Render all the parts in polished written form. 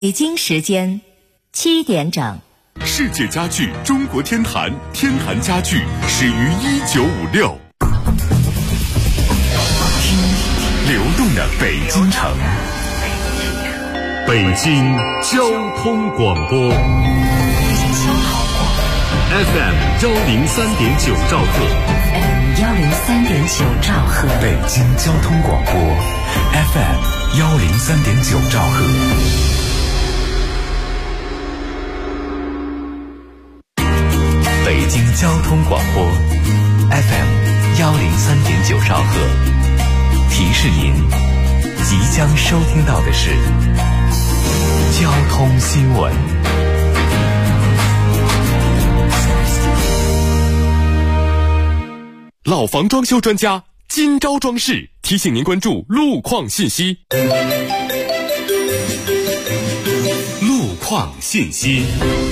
北京时间7点整。 世界家具中国天坛，天坛家具始于1956。流动的北京城，北京交通广播 FM103.9兆赫 103.9兆赫， 北京交通广播 FM103.9兆赫。北京交通广播 FM103.9兆赫，提示您即将收听到的是交通新闻。老房装修专家金招装饰提醒您关注路况信息。路况信息。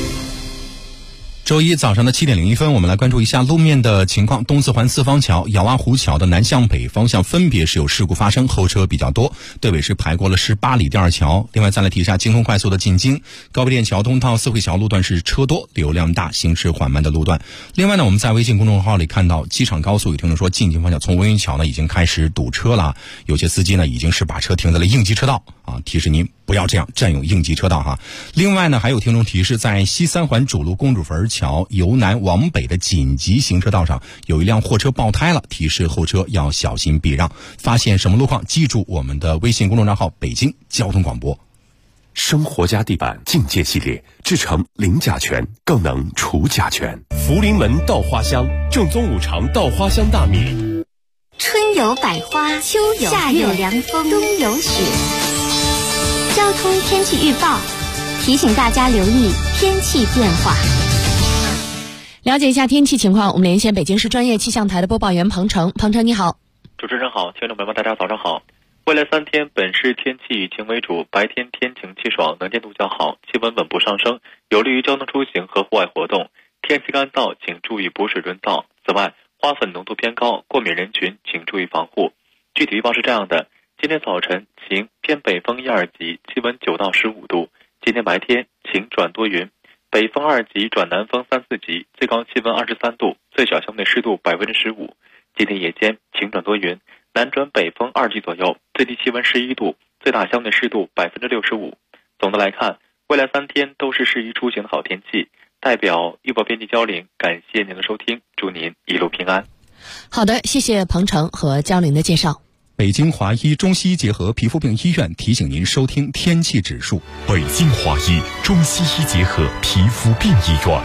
周一早上的7点01分，我们来关注一下路面的情况。东四环四方桥、咬洼湖桥的南向北方向分别是有事故发生，后车比较多，队尾是排过了18里第二桥。另外再来提一下京通快速的进京，高碑店桥东到四惠桥路段是车多流量大行驶缓慢的路段。另外呢，我们在微信公众号里看到机场高速有听众说进京方向从文榆桥呢已经开始堵车了，有些司机呢已经是把车停在了应急车道啊，提示您不要这样占用应急车道哈。另外呢，还有听众提示，在西三环主路公主坟桥由南往北的紧急行车道上有一辆货车爆胎了，提示后车要小心避让。发现什么路况，记住我们的微信公众账号北京交通广播。 生活家地板境界系列，制成零甲醛，更能除甲醛。福临门稻花香，正宗五常稻花香大米。 春有百花，秋有夏有凉风，冬有雪。交通天气预报提醒大家留意天气变化。 了解一下天气情况，我们连线北京市专业气象台的播报员彭程。彭程你好。 主持人好，听众朋友们大家早上好。未来3天本市天气以晴为主，白天天晴气爽，能见度较好，气温稳步上升，有利于交通出行和户外活动。天气干燥，请注意补水润燥。此外，花粉浓度偏高，过敏人群请注意防护。具体预报是这样的：今天早晨晴，偏北风1、2级，气温9到15度。今天白天晴转多云，北风2级转南风3、4级，最高气温23度，最小相对湿度15%。今天夜间晴转多云，南转北风2级左右，最低气温11度，最大相对湿度65%。总的来看，未来3天都是适宜出行的好天气。代表预报编辑焦玲，感谢您的收听，祝您一路平安。 好的，谢谢彭程和焦玲的介绍。 北京华医中西医结合皮肤病医院提醒您收听天气指数。 北京华医中西医结合皮肤病医院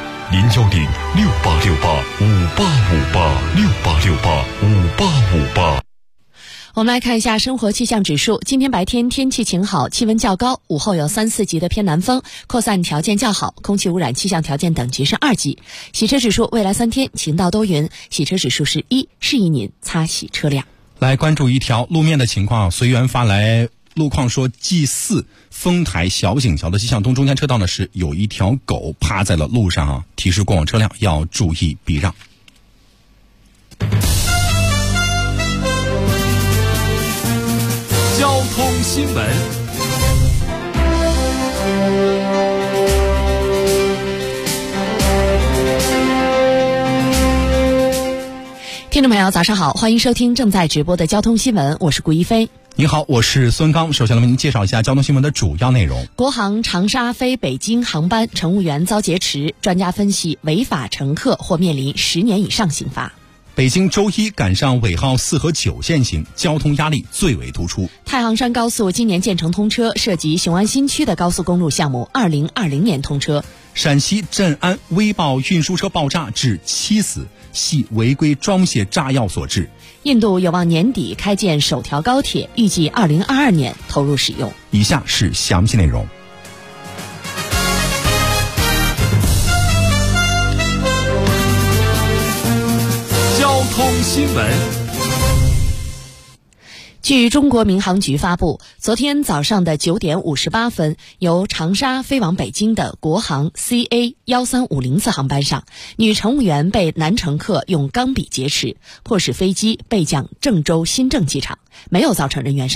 ，0868585858，68685858。 我们来看一下生活气象指数。今天白天天气晴好，气温较高，午后有3、4级的偏南风，扩散条件较好，空气污染气象条件等级是2级。洗车指数未来3天晴到多云，洗车指数是1，适宜您擦洗车辆。 来关注一条路面的情况，随缘发来路况说G4丰台小井桥的西向东中间车道呢是有一条狗趴在了路上啊，提示过往车辆要注意避让。 交通新闻。 听众朋友早上好，欢迎收听正在直播的交通新闻，我是顾一飞。 你好，我是孙刚。首先来为您介绍一下交通新闻的主要内容。 国航长沙飞北京航班乘务员遭劫持，专家分析违法乘客或面临10年以上刑罚。 北京周一赶上尾号4和9限行，交通压力最为突出。 太行山高速今年建成通车，涉及雄安新区的高速公路项目2020年通车。 陕西镇安微爆运输车爆炸致7死，系违规装卸炸药所致。 印度有望年底开建首条高铁，预计2022年投入使用。 以下是详细内容。 交通新闻。 据中国民航局发布，昨天早上的9点58分，由长沙飞往北京的国航 CA1350次航班上，女乘务员被男乘客用钢笔劫持，迫使飞机备降郑州新郑机场，没有造成人员伤亡。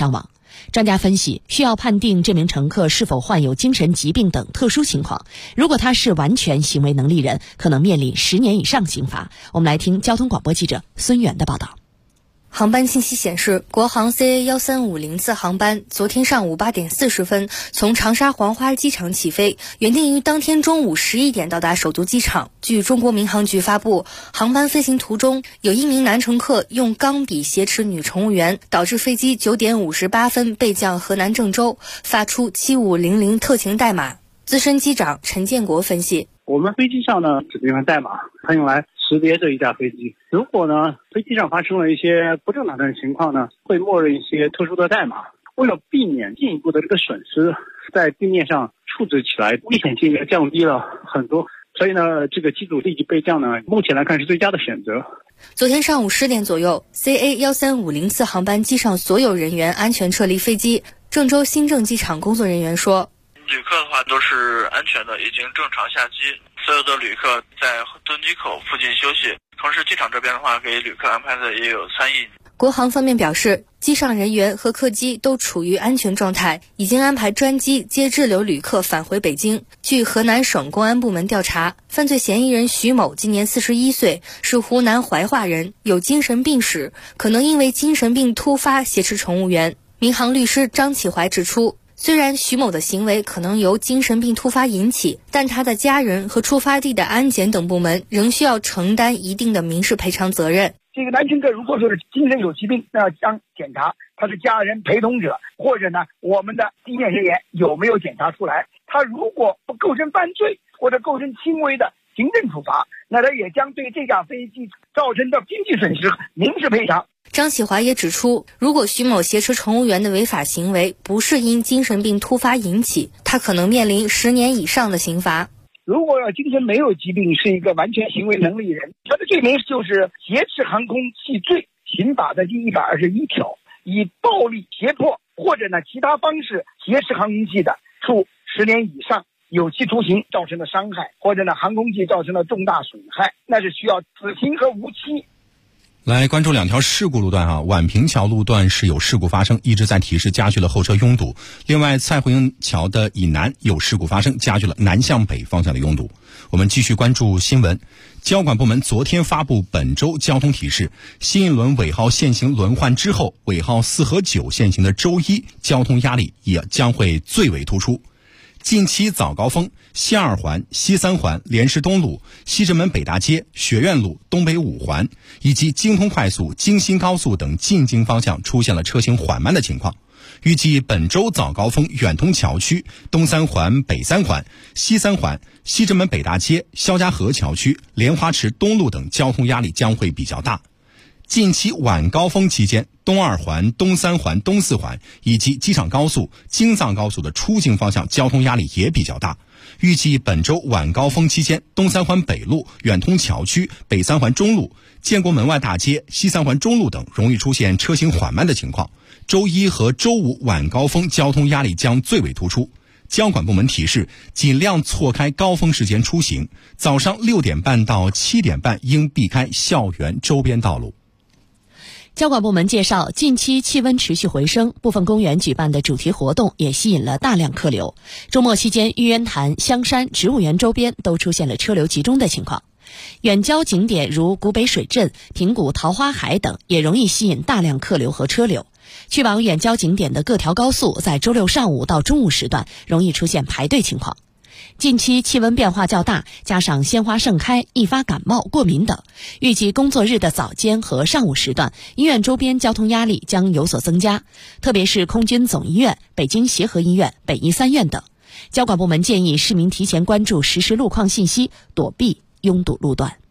专家分析，需要判定这名乘客是否患有精神疾病等特殊情况。如果他是完全行为能力人，可能面临10年以上刑罚。我们来听交通广播记者孙源的报道。 航班信息显示，国航 CA13504次航班昨天上午8点40分从长沙黄花机场起飞，原定于当天中午11点到达首都机场。据中国民航局发布，航班飞行途中有1名男乘客用钢笔挟持女乘务员，导致飞机9点58分备降河南郑州，发出7500特勤代码。资深机长陈建国分析， 我们飞机上呢指定了代码，它用来识别这一架飞机。如果呢飞机上发生了一些不正常的情况呢，会默认一些特殊的代码。为了避免进一步的这个损失，在地面上处置起来危险性也降低了很多。所以呢，这个机组立即备降呢，目前来看是最佳的选择。 昨天上午10点左右 ，CA13504次航班机上所有人员安全撤离飞机。郑州新郑机场工作人员说， 旅客的话都是安全的，已经正常下机，所有的旅客在登机口附近休息。同时机场这边的话，给旅客安排的也有餐饮。 国航方面表示，机上人员和客机都处于安全状态，已经安排专机接滞留旅客返回北京。据河南省公安部门调查，犯罪嫌疑人徐某今年41岁，是湖南怀化人，有精神病史，可能因为精神病突发挟持乘务员。民航律师张启怀指出，虽然徐某的行为可能由精神病突发引起，但他的家人和出发地的安检等部门仍需要承担一定的民事赔偿责任。 这个男乘客如果说是精神有疾病，那将检查他的家人陪同者，或者呢我们的地面人员有没有检查出来。他如果不构成犯罪或者构成轻微的行政处罚，那他也将对这架飞机造成的经济损失民事赔偿。 张启华也指出，如果徐某挟持乘务员的违法行为不是因精神病突发引起，他可能面临10年以上的刑罚。 如果要精神没有疾病，是一个完全行为能力人，他的罪名就是挟持航空器罪，刑法的第121条，以暴力胁迫或者呢其他方式挟持航空器的，处10年以上有期徒刑造成的伤害，或者呢航空器造成的重大损害，那是需要死刑和无期。 来关注2条事故路段宛平桥路段是有事故发生，一直在提示，加剧了候车拥堵。另外，蔡慧营桥的以南有事故发生，加剧了南向北方向的拥堵。我们继续关注新闻。交管部门昨天发布本周交通提示，新一轮尾号限行轮换之后，尾号4和9限行的周一交通压力也将会最为突出。近期早高峰，西2环、西3环、莲石东路、西直门北大街、学院路、东北5环以及京通快速、京新高速等进京方向出现了车行缓慢的情况。预计本周早高峰，远通桥区、东3环、北3环、西3环、西直门北大街、肖家河桥区、莲花池东路等交通压力将会比较大。近期晚高峰期间，东2环、东3环、东4环以及机场高速、京藏高速的出境方向交通压力也比较大。预计本周晚高峰期间，东3环北路、远通桥区、北3环中路、建国门外大街、西3环中路等容易出现车行缓慢的情况。周一和周五晚高峰交通压力将最为突出。交管部门提示，尽量错开高峰时间出行，早上6点半到7点半应避开校园周边道路。 交管部门介绍，近期气温持续回升，部分公园举办的主题活动也吸引了大量客流。周末期间，玉渊潭、香山、植物园周边都出现了车流集中的情况。远郊景点如古北水镇、平谷桃花海等也容易吸引大量客流和车流。去往远郊景点的各条高速在周六上午到中午时段容易出现排队情况。近期气温变化较大，加上鲜花盛开，易发感冒、过敏等，预计工作日的早间和上午时段，医院周边交通压力将有所增加，特别是空军总医院、北京协和医院、北医3院等。交管部门建议市民提前关注实时路况信息，躲避拥堵路段。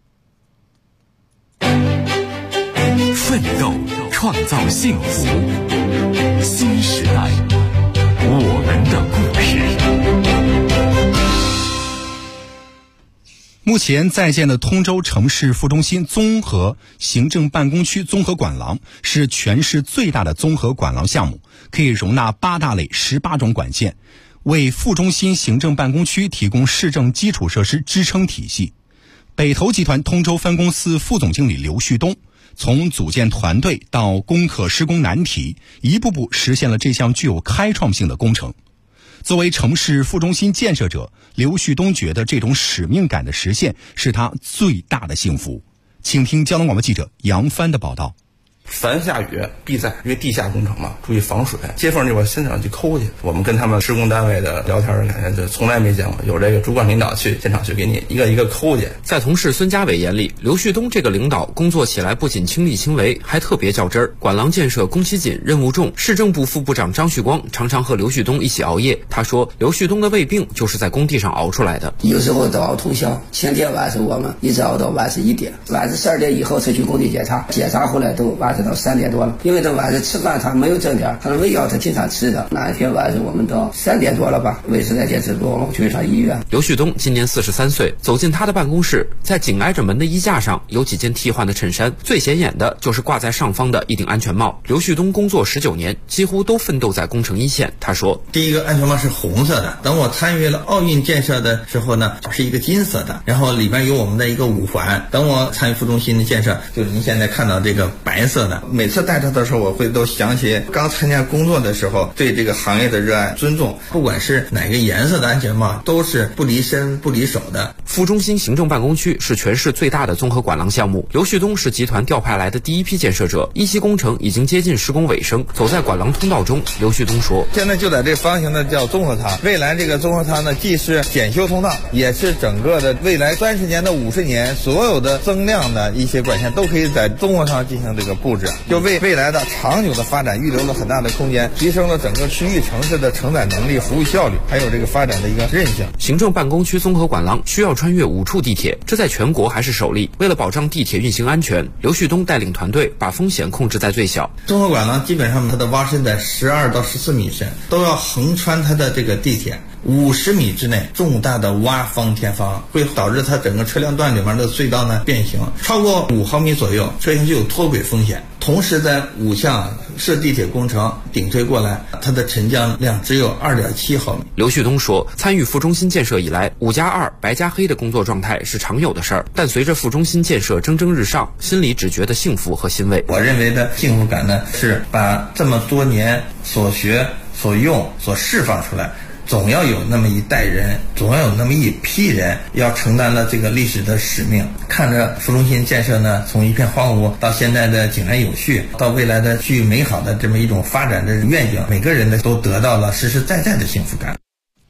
奋斗，创造幸福，新时代，我们的故事。 目前在建的通州城市副中心综合行政办公区综合管廊是全市最大的综合管廊项目，可以容纳8大类18种管线，为副中心行政办公区提供市政基础设施支撑体系。北投集团通州分公司副总经理刘旭东从组建团队到攻克施工难题，一步步实现了这项具有开创性的工程。作为城市副中心建设者，刘旭东觉得这种使命感的实现是他最大的幸福。请听交通广播记者杨帆的报道。 凡下雨必在，因为地下工程嘛，注意防水。接缝这边现场去抠去，我们跟他们施工单位的聊天，感觉就从来没见过有这个主管领导去现场去给你一个一个抠去。 在同事孙家伟眼里，刘旭东这个领导工作起来不仅亲力亲为，还特别较真儿。管廊建设工期紧，任务重，市政部副部长张旭光常常和刘旭东一起熬夜。他说，刘旭东的胃病就是在工地上熬出来的。 有时候都熬通宵，前天晚上我们一直熬到晚上1点，晚上12点以后才去工地检查，检查后来都晚上到3点多了。因为他晚上吃饭他没有正点，他的胃药他经常吃的。那一天晚上我们到3点多了吧，胃实在坚持不住，我们去上医院。 刘旭东今年43岁，走进他的办公室，在紧挨着门的衣架上有几件替换的衬衫，最显眼的就是挂在上方的一顶安全帽。刘旭东工作19年，几乎都奋斗在工程一线。他说， 第一个安全帽是红色的，等我参与了奥运建设的时候呢，是一个金色的，然后里边有我们的一个5环。等我参与副中心的建设，就是您现在看到这个白色的。每次带着的时候，我会都想起刚参加工作的时候对这个行业的热爱尊重，不管是哪个颜色的安全帽都是不离身不离手的。 副中心行政办公区是全市最大的综合管廊项目，刘旭东是集团调派来的第一批建设者，一期工程已经接近施工尾声。走在管廊通道中，刘旭东说， 现在就在这方形的叫综合舱，未来这个综合舱呢，既是检修通道，也是整个的未来30年到50年所有的增量的一些管线都可以在综合舱进行这个布置，就为未来的长久的发展预留了很大的空间，提升了整个区域城市的承载能力、服务效率，还有这个发展的一个韧性。 行政办公区综合管廊需要穿越5处地铁，这在全国还是首例。为了保障地铁运行安全，刘旭东带领团队把风险控制在最小。 综合管廊基本上它的挖深在12到14米深，都要横穿它的这个地铁。50米之内重大的挖方填方会导致它整个车辆段里面的隧道呢变形，超过5毫米左右，车型就有脱轨风险。同时在5项设地铁工程顶推过来，它的沉降量只有2.7毫米。 刘旭东说，参与副中心建设以来，5+2白加黑的工作状态是常有的事儿，但随着副中心建设蒸蒸日上，心里只觉得幸福和欣慰。 我认为的幸福感呢，是把这么多年所学所用所释放出来。总要有那么一代人，总要有那么一批人要承担了这个历史的使命，看着副中心建设呢从一片荒芜到现在的井然有序，到未来的具美好的这么一种发展的愿景，每个人呢都得到了实实在在的幸福感。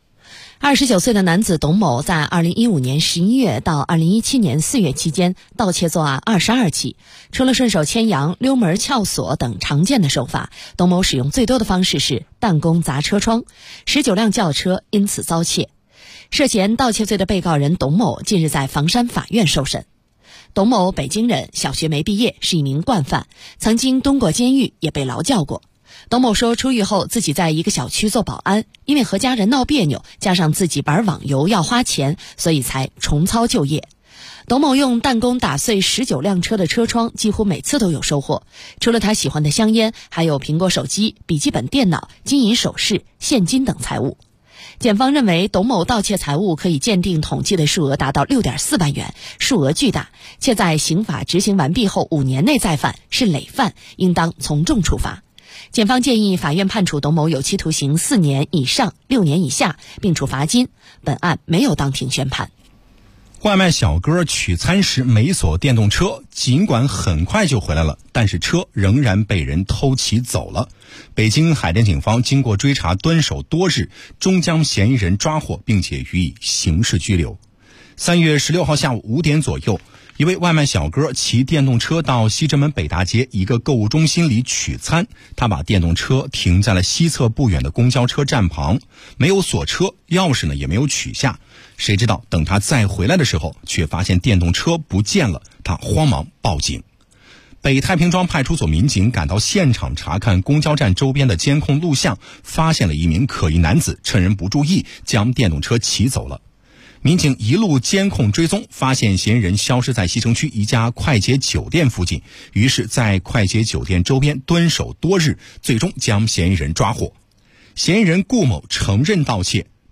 29岁的男子董某在2015年11月到2017年4月期间盗窃作案22起，除了顺手牵羊、溜门撬锁等常见的手法，董某使用最多的方式是弹弓砸车窗，19辆轿车因此遭窃。涉嫌盗窃罪的被告人董某近日在房山法院受审。董某北京人，小学没毕业，是一名惯犯，曾经蹲过监狱，也被劳教过。董某说，出狱后自己在一个小区做保安，因为和家人闹别扭，加上自己玩网游要花钱，所以才重操旧业。董某用弹弓打碎19辆车的车窗，几乎每次都有收获。除了他喜欢的香烟，还有苹果手机、笔记本电脑、金银首饰、现金等财物。检方认为，董某盗窃财物可以鉴定统计的数额达到6.4万元，数额巨大，且在刑法执行完毕后5年内再犯，是累犯，应当从重处罚。检方建议法院判处董某有期徒刑4年以上6年以下，并处罚金。本案没有当庭宣判。 外卖小哥取餐时没锁电动车，尽管很快就回来了，但是车仍然被人偷骑走了。北京海淀警方经过追查蹲守多日，终将嫌疑人抓获，并且予以刑事拘留。3月16号下午5点左右，一位外卖小哥骑电动车到西直门北大街一个购物中心里取餐，他把电动车停在了西侧不远的公交车站旁，没有锁车，钥匙呢也没有取下。谁知道等他再回来的时候，却发现电动车不见了，他慌忙报警。北太平庄派出所民警赶到现场查看公交站周边的监控录像，发现了一名可疑男子趁人不注意将电动车骑走了。民警一路监控追踪，发现嫌疑人消失在西城区一家快捷酒店附近，于是在快捷酒店周边蹲守多日，最终将嫌疑人抓获。嫌疑人顾某承认盗窃，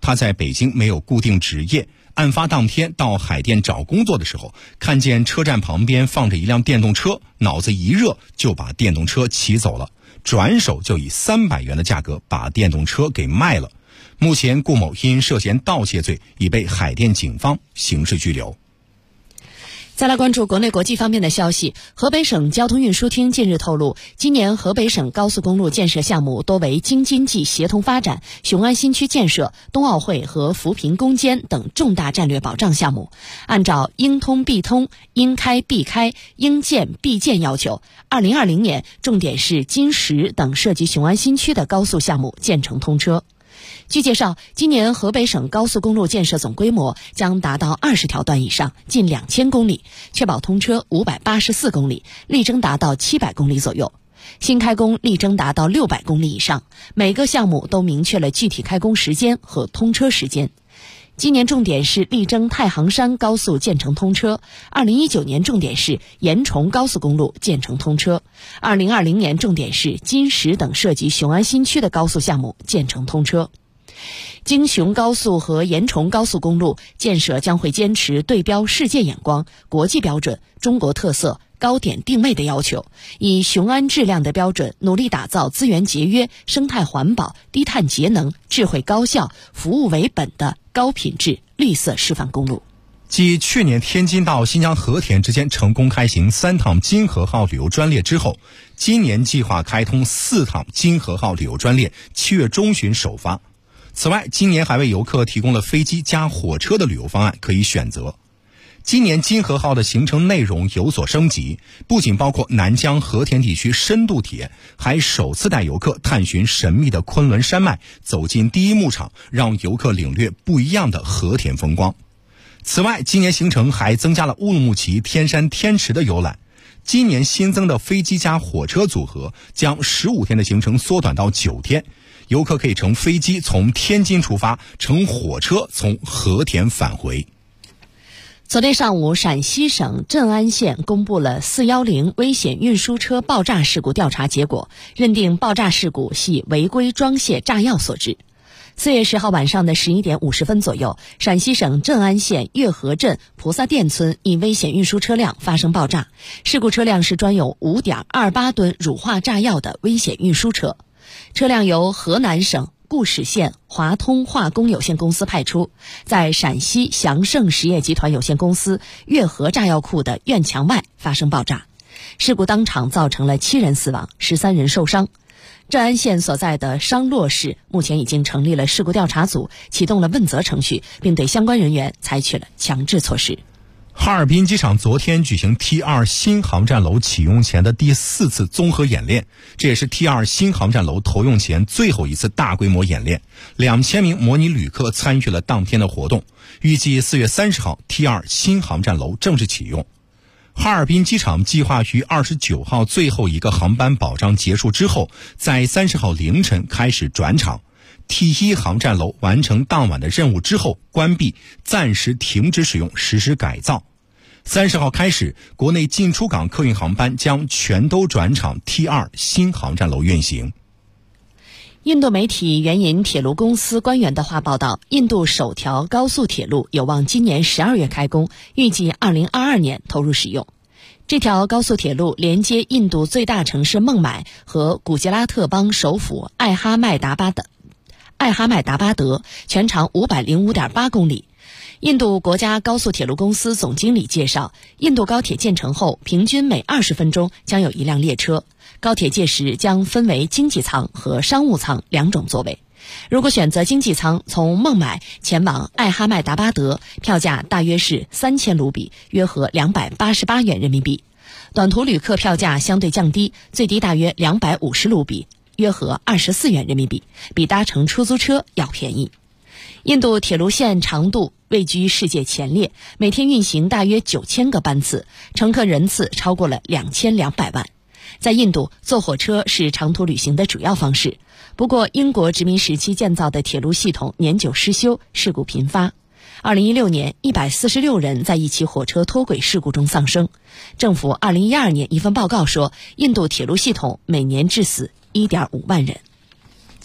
他在北京没有固定职业，案发当天到海淀找工作的时候，看见车站旁边放着一辆电动车，脑子一热就把电动车骑走了，转手就以300元的价格把电动车给卖了。目前顾某因涉嫌盗窃罪已被海淀警方刑事拘留。 再来关注国内国际方面的消息。河北省交通运输厅近日透露，今年河北省高速公路建设项目多为京津冀协同发展、雄安新区建设、冬奥会和扶贫攻坚等重大战略保障项目。按照应通必通、应开必开、应建必建要求，2020年重点是金石等涉及雄安新区的高速项目建成通车。据介绍，今年河北省高速公路建设总规模将达到20条段以上，近2000公里，确保通车584公里，力争达到700公里左右。新开工力争达到600公里以上，每个项目都明确了具体开工时间和通车时间。今年重点是力争太行山高速建成通车，2019年重点是延崇高速公路建成通车，2020年重点是金石等涉及雄安新区的高速项目建成通车。京雄高速和延崇高速公路建设将会坚持对标世界眼光、国际标准、中国特色、高点定位的要求，以雄安质量的标准，努力打造资源节约、生态环保、低碳节能、智慧高效、服务为本的高品质绿色示范公路。 继去年天津到新疆和田之间成功开行3趟金河号旅游专列之后，今年计划开通4趟金河号旅游专列，7月中旬首发。此外，今年还为游客提供了飞机加火车的旅游方案可以选择。今年金河号的行程内容有所升级，不仅包括南疆和田地区深度体验，还首次带游客探寻神秘的昆仑山脉，走进第一牧场，让游客领略不一样的和田风光。此外，今年行程还增加了乌鲁木齐、天山、天池的游览。今年新增的飞机加火车组合将15天的行程缩短到9天，游客可以乘飞机从天津出发，乘火车从和田返回。 昨天上午，陕西省镇安县公布了410危险运输车爆炸事故调查结果，认定爆炸事故系违规装卸炸药所致。4月10号晚上的11点50分左右，陕西省镇安县月河镇菩萨店村一危险运输车辆发生爆炸，事故车辆是装有 5.28 吨乳化炸药的危险运输车，车辆由河南省固始县华通化工有限公司派出，在陕西祥盛实业集团有限公司月河炸药库的院墙外发生爆炸。事故当场造成了7人死亡，13人受伤。镇安县所在的商洛市目前已经成立了事故调查组，启动了问责程序，并对相关人员采取了强制措施。 哈尔滨机场昨天举行 T2 新航站楼启用前的第4次综合演练，这也是 T2 新航站楼投用前最后一次大规模演练。2000名模拟旅客参与了当天的活动，预计4月30号 T2 新航站楼正式启用。哈尔滨机场计划于29号最后一个航班保障结束之后，在30号凌晨开始转场。T1 航站楼完成当晚的任务之后关闭，暂时停止使用，实施改造。30号开始，国内进出港客运航班将全都转场 T2 新航站楼运行。 印度媒体援引铁路公司官员的话报道，印度首条高速铁路有望今年12月开工，预计2022年投入使用。这条高速铁路连接印度最大城市孟买和古吉拉特邦首府艾哈迈达巴德，全长505.8公里。印度国家高速铁路公司总经理介绍，印度高铁建成后，平均每20分钟将有一辆列车。高铁届时将分为经济舱和商务舱2种座位。如果选择经济舱，从孟买前往艾哈迈达巴德，票价大约是3000卢比，约合288元人民币。短途旅客票价相对降低，最低大约250卢比，约合24元人民币，比搭乘出租车要便宜。印度铁路线长度位居世界前列，每天运行大约9000个班次，乘客人次超过了2200万。在印度，坐火车是长途旅行的主要方式。不过，英国殖民时期建造的铁路系统年久失修，事故频发。2016年，146人在一起火车脱轨事故中丧生。政府2012年一份报告说，印度铁路系统每年致死1.5万人。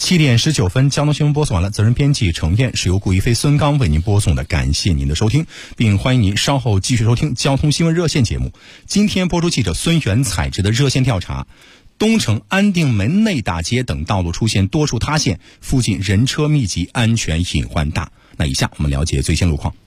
7点19分，交通新闻播送完了。责任编辑程燕，是由顾一飞、孙刚为您播送的。感谢您的收听，并欢迎您稍后继续收听交通新闻热线节目。今天播出记者孙源采制的热线调查：东城安定门内大街等道路出现多处塌陷，附近人车密集，安全隐患大。那以下我们了解最新路况。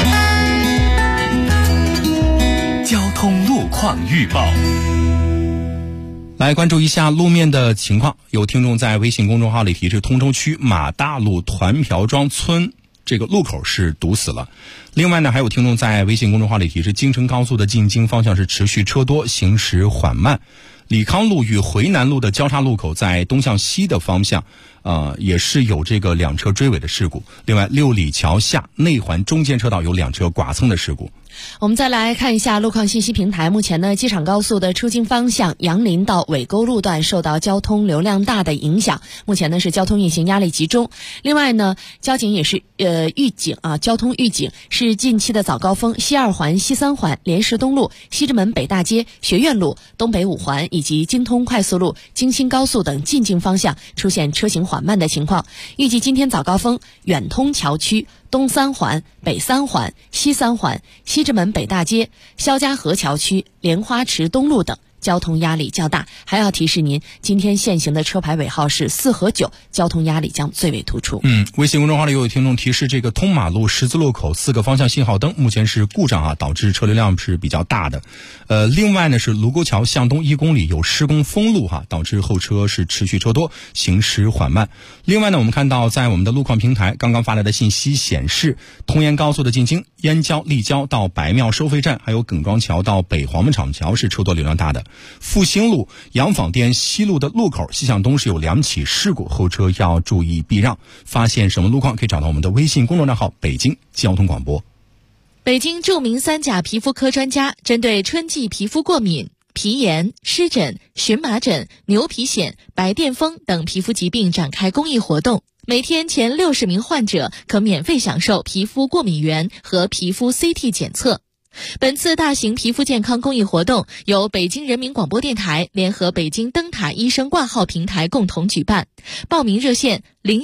交通路况预报。 来关注一下路面的情况，有听众在微信公众号里提示，通州区马大路团朴庄村这个路口是堵死了。另外呢，还有听众在微信公众号里提示，京承高速的进京方向是持续车多，行驶缓慢。李康路与回南路的交叉路口在东向西的方向也是有这个两车追尾的事故。另外，六里桥下内环中间车道有两车剐蹭的事故。 我们再来看一下路况信息平台。目前呢，机场高速的出京方向杨林到尾沟路段受到交通流量大的影响，目前呢是交通运行压力集中。另外呢，交警也是预警交通预警是近期的早高峰，西二环、西三环、莲石东路、西直门北大街、学院路、东北五环以及京通快速路、京新高速等进京方向出现车行缓慢的情况。预计今天早高峰，远通桥区、东三环、北三环、西三环、西直门北大街、肖家河桥区、莲花池东路等交通压力较大。还要提示您，今天限行的车牌尾号是4和9，交通压力将最为突出。 微信公众号里有听众提示，这个通马路十字路口4个方向信号灯目前是故障导致车流量是比较大的。另外呢，是卢沟桥向东1公里有施工封路导致后车是持续车多，行驶缓慢。另外呢，我们看到在我们的路况平台刚刚发来的信息显示，通燕高速的进京燕郊、立交到白庙收费站，还有耿庄桥到北黄门厂桥是车多流量大的。复兴路洋坊店西路的路口西向东是有2起事故，后车要注意避让。发现什么路况可以找到我们的微信公众账号北京交通广播。 北京著名3甲皮肤科专家针对春季皮肤过敏、皮炎、湿疹、荨麻疹、牛皮癣、白癜风等皮肤疾病展开公益活动，每天前60名患者可免费享受皮肤过敏原和皮肤 CT 检测。本次大型皮肤健康公益活动由北京人民广播电台联合北京灯塔医生挂号平台共同举办，报名热线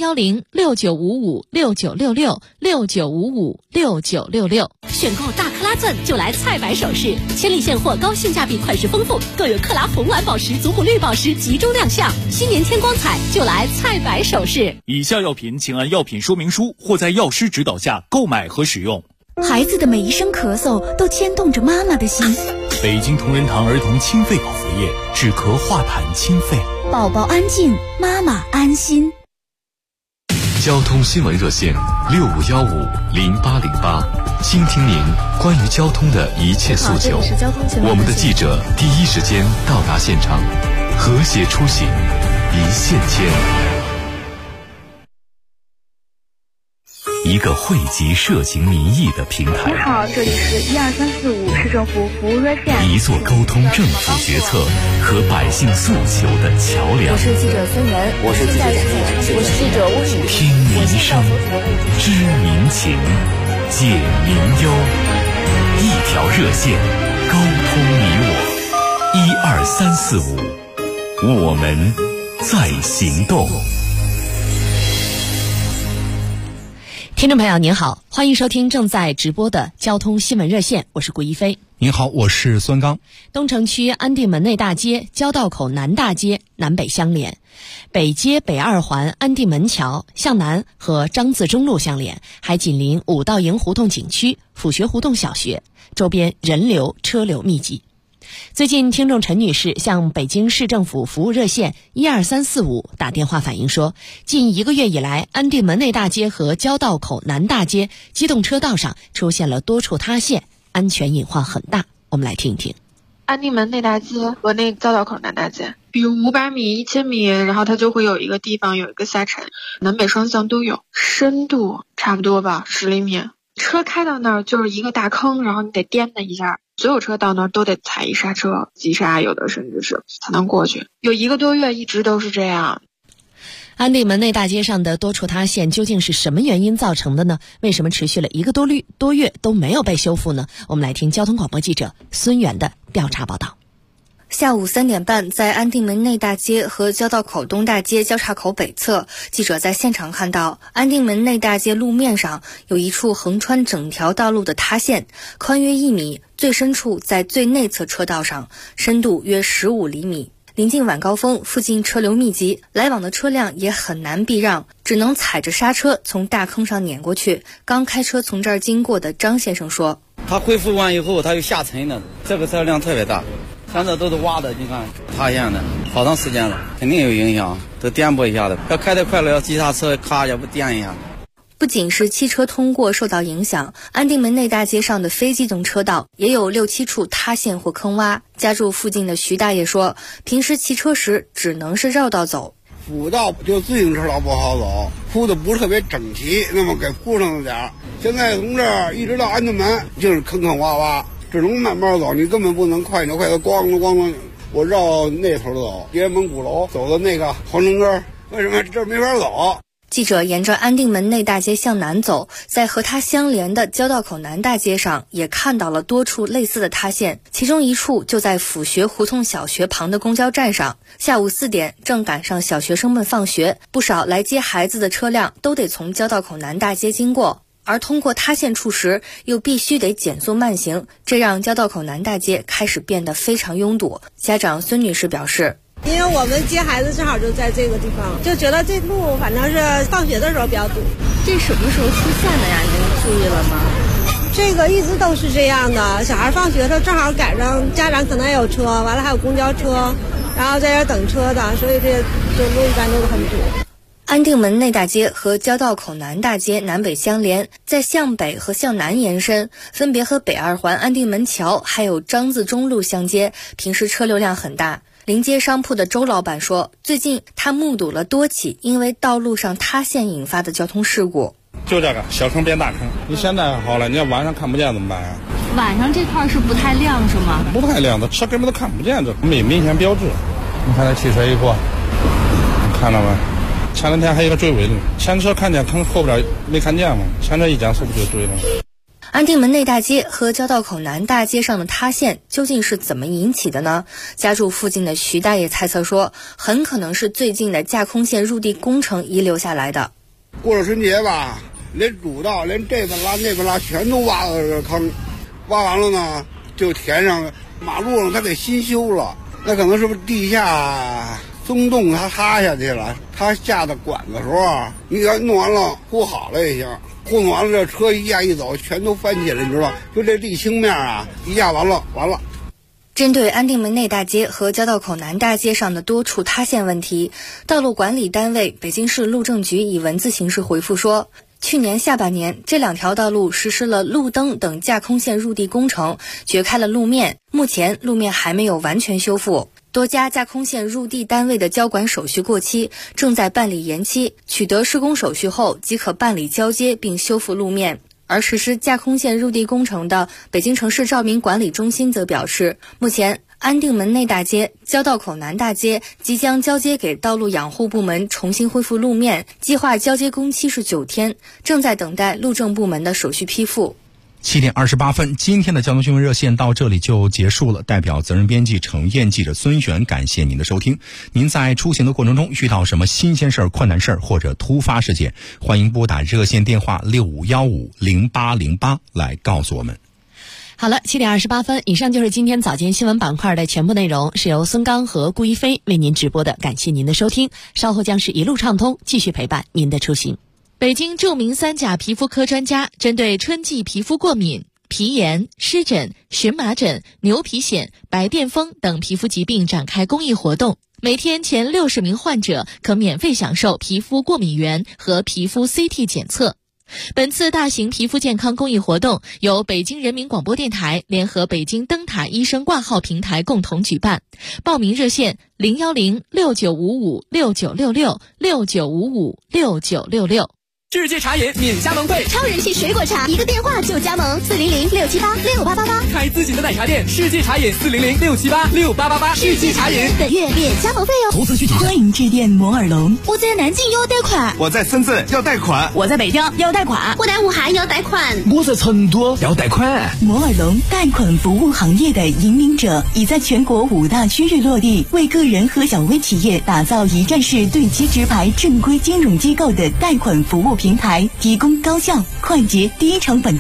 010-6955-6966，6955-6966。 选购大克拉钻就来菜百首饰，千里现货，高性价比，款式丰富，更有克拉红蓝宝石、祖母绿宝石集中亮相。新年添光彩，就来菜百首饰。 以下药品请按药品说明书或在药师指导下购买和使用。 孩子的每一声咳嗽都牵动着妈妈的心。 北京同仁堂儿童清肺口服液，止咳化痰清肺， 宝宝安静，妈妈安心。 交通新闻热线65150808，倾听您关于交通的一切诉求。我们的记者第一时间到达现场，和谐出行，一线牵。一个汇集社情民意的平台。 你好，这里是12345市政府服务热线。 一座沟通政府决策和百姓诉求的桥梁。 我是记者孙源， 我是记者吴雨。 听民声，知民情，解民忧。一条热线，沟通你我。12345，我们在行动。 听众朋友您好，欢迎收听正在直播的交通新闻热线，我是顾一飞。 您好，我是孙刚。 东城区安定门内大街、交道口南大街南北相连，北街北二环安定门桥向南和张自忠路相连，还紧邻五道营胡同景区、府学胡同小学，周边人流车流密集。最近，听众陈女士向北京市政府服务热线12345打电话反映说，近1个月以来，安定门内大街和交道口南大街机动车道上出现了多处塌陷，安全隐患很大。我们来听一听。 安定门内大街和那个交道口南大街，比如500米、1000米，然后它就会有一个地方有一个下沉，南北双向都有，深度差不多吧10厘米。车开到那儿就是一个大坑，然后你得颠它一下，所有车到那儿都得踩一刹车、急刹，有的甚至是才能过去。有1个多月一直都是这样。 安定门内大街上的多处塌陷究竟是什么原因造成的呢？为什么持续了1个多月都没有被修复呢？我们来听交通广播记者孙源的调查报道。 下午3点半，在安定门内大街和交道口东大街交叉口北侧，记者在现场看到安定门内大街路面上有一处横穿整条道路的塌陷，宽约1米，最深处在最内侧车道上，深度约15厘米。临近晚高峰，附近车流密集，来往的车辆也很难避让，只能踩着刹车从大坑上碾过去。刚开车从这儿经过的张先生说， 他恢复完以后他又下沉了，这个车辆特别大，现在都是挖的，你看塌陷的好长时间了，肯定有影响，都颠簸一下的，要开得快了要急刹车，咔也不颠一下。 不仅是汽车通过受到影响，安定门内大街上的非机动车道也有6、7处塌陷或坑洼。家住附近的徐大爷说，平时骑车时只能是绕道走， 辅道就自行车道不好走，铺的不是特别整齐，那么给铺上了点儿。现在从这儿一直到安定门就是坑坑洼洼，只能慢慢走，你根本不能快手快的咣咣咣，我绕那头走，叠蒙古楼走到那个皇城根，为什么这儿没法走？ 记者沿着安定门内大街向南走，在和它相连的交道口南大街上也看到了多处类似的塌陷，其中一处就在府学胡同小学旁的公交站上。下午4点，正赶上小学生们放学，不少来接孩子的车辆都得从交道口南大街经过，而通过塌陷处时又必须得减速慢行，这让交道口南大街开始变得非常拥堵。家长孙女士表示， 因为我们接孩子正好就在这个地方，就觉得这路反正是放学的时候比较堵。 这什么时候出现的呀？您注意了吗？ 这个一直都是这样的，小孩放学的正好赶上家长可能也有车，完了还有公交车，然后在这等车的，所以这路一般都是很堵。 安定门内大街和交道口南大街南北相连，在向北和向南延伸，分别和北2环安定门桥还有张自忠路相接，平时车流量很大。临街商铺的周老板说，最近他目睹了多起因为道路上塌陷引发的交通事故。 就这个小坑变大坑，你现在好了，你要晚上看不见怎么办呀？ 晚上这块是不太亮是吗？ 不太亮的，车根本都看不见，这没明显标志。你看那汽车一过，你看到吗？前2天还有一个追尾的，前车看见坑，后边没看见吗？前车一减速不就追了吗？ 安定门内大街和交道口南大街上的塌陷究竟是怎么引起的呢？家住附近的徐大爷猜测说，很可能是最近的架空线入地工程遗留下来的。 过了春节吧，连主道连这边拉那边拉全都挖了这坑，挖完了呢就填上，马路上它给新修了，那可能是不是地下松动它塌下去了，它下的管子时候你给弄完了铺好了也行，糊弄完了这车一压一走全都翻起来，你知道吧？就这沥青面啊一压完了。 针对安定门内大街和交道口南大街上的多处塌陷问题，道路管理单位北京市路政局以文字形式回复说，去年下半年这2条道路实施了路灯等架空线入地工程，掘开了路面，目前路面还没有完全修复。多家架空线入地单位的交管手续过期，正在办理延期，取得施工手续后即可办理交接并修复路面。而实施架空线入地工程的北京城市照明管理中心则表示，目前安定门内大街、交道口南大街即将交接给道路养护部门重新恢复路面，计划交接工期是9天，正在等待路政部门的手续批复。 7点28分，今天的交通新闻热线到这里就结束了。代表责任编辑程燕、记者孙璇，感谢您的收听。您在出行的过程中遇到什么新鲜事儿、困难事儿或者突发事件，欢迎拨打热线电话65150808来告诉我们。 好了，7点28分，以上就是今天早间新闻板块的全部内容，是由孙刚和顾一飞为您直播的。感谢您的收听，稍后将是一路畅通，继续陪伴您的出行。 北京著名3甲皮肤科专家针对春季皮肤过敏、皮炎、湿疹、荨麻疹、牛皮癣、白癜风等皮肤疾病展开公益活动，每天前60名患者可免费享受皮肤过敏原和皮肤 CT 检测。本次大型皮肤健康公益活动由北京人民广播电台联合北京灯塔医生挂号平台共同举办，报名热线0106955696669556966。 世界茶饮免加盟费， 超人气水果茶，一个电话就加盟，400-678-6888， 开自己的奶茶店。世界茶饮400-678-6888，世界茶饮本月免加盟费哦。 投资需求， 欢迎致电摩尔龙。 我在南京要贷款， 我在深圳要贷款， 我在北京要贷款， 我在武汉要贷款， 我在成都要贷款。 摩尔龙贷款服务行业的引领者，已在全国5大区域落地，为个人和小微企业打造一站式对接直排正规金融机构的贷款服务平台，提供高效、快捷、低成本的